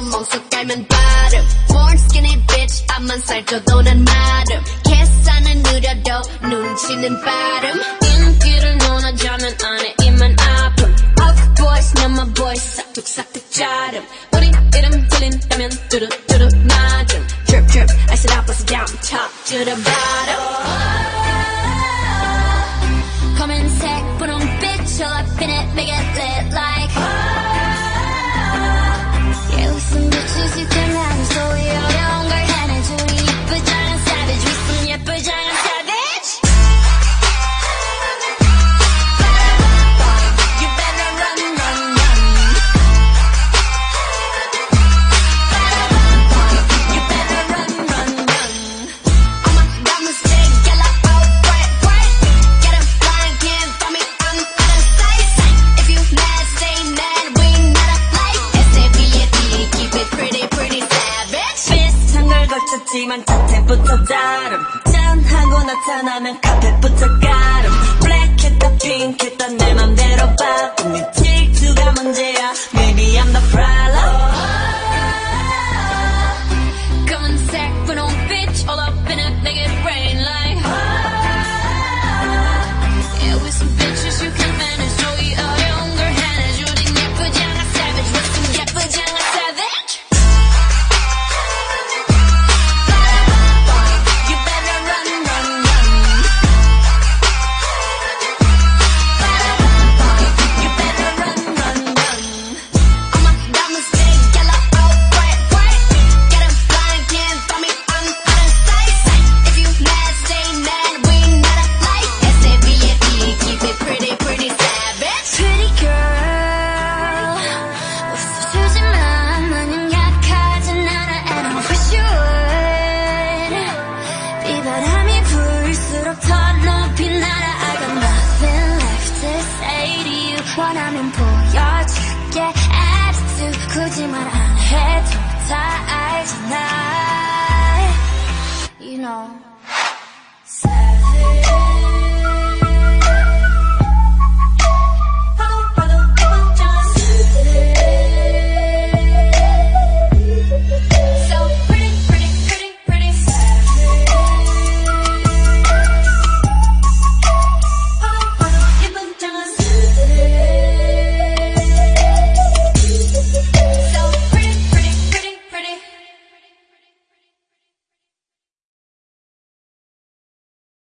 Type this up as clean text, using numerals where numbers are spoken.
멍석 깔면 바름 Born skinny bitch 앞만 살쪄도 난 마름 계산은 느려도 눈치는 빠름 인기를 논하자면 안에 입만 아픔 Off boys 남아 boys 싹둑싹둑 자름 우리 이름 들린다면 뚜루뚜루 낮음 Drip drip I said I bust it down top to the bottom 검은색 분홍빛 all up in it make it lit like Yeah we some bitches you can handle 소리 어려운 걸 해내줘 우리 예쁘장한 savage we some 예쁘장한 savage You better run run run You better run run run All my diamonds big yellow oh bright bright Get 'em blind can't find me I'm out of sight If you mad stay mad we not alike S-A-V-A-D keep it pretty pretty savage 비슷한 걸 거쳤지만 자태부터 다름 짠하고 나타나면 카펫부터 가름 블랙했다 핑크했다 내 맘대로 바꿈 네 질투가 문제야 Maybe I'm the problem 검은색 분홍빛 all up in it make it rain like Yeah with some bitches you can manage 저기 어려운 걸 해내줘 우린 예쁘장한 savage with some 예쁘장한 savage You better run run run You better run run run All my diamonds big yellow oh bright bright Get 'em blind can't find me I'm out of sight If you mad stay mad we not alike S-A-V-A-D keep it pretty pretty savage Pretty girl 웃어주지만 마냥 약하진 않아 And I wish you would 비바람이 불수록 더 높이 날아 I got nothing left to say to you 원하면 보여줄게 attitude 굳이 말 안 해도 다 알잖아 You know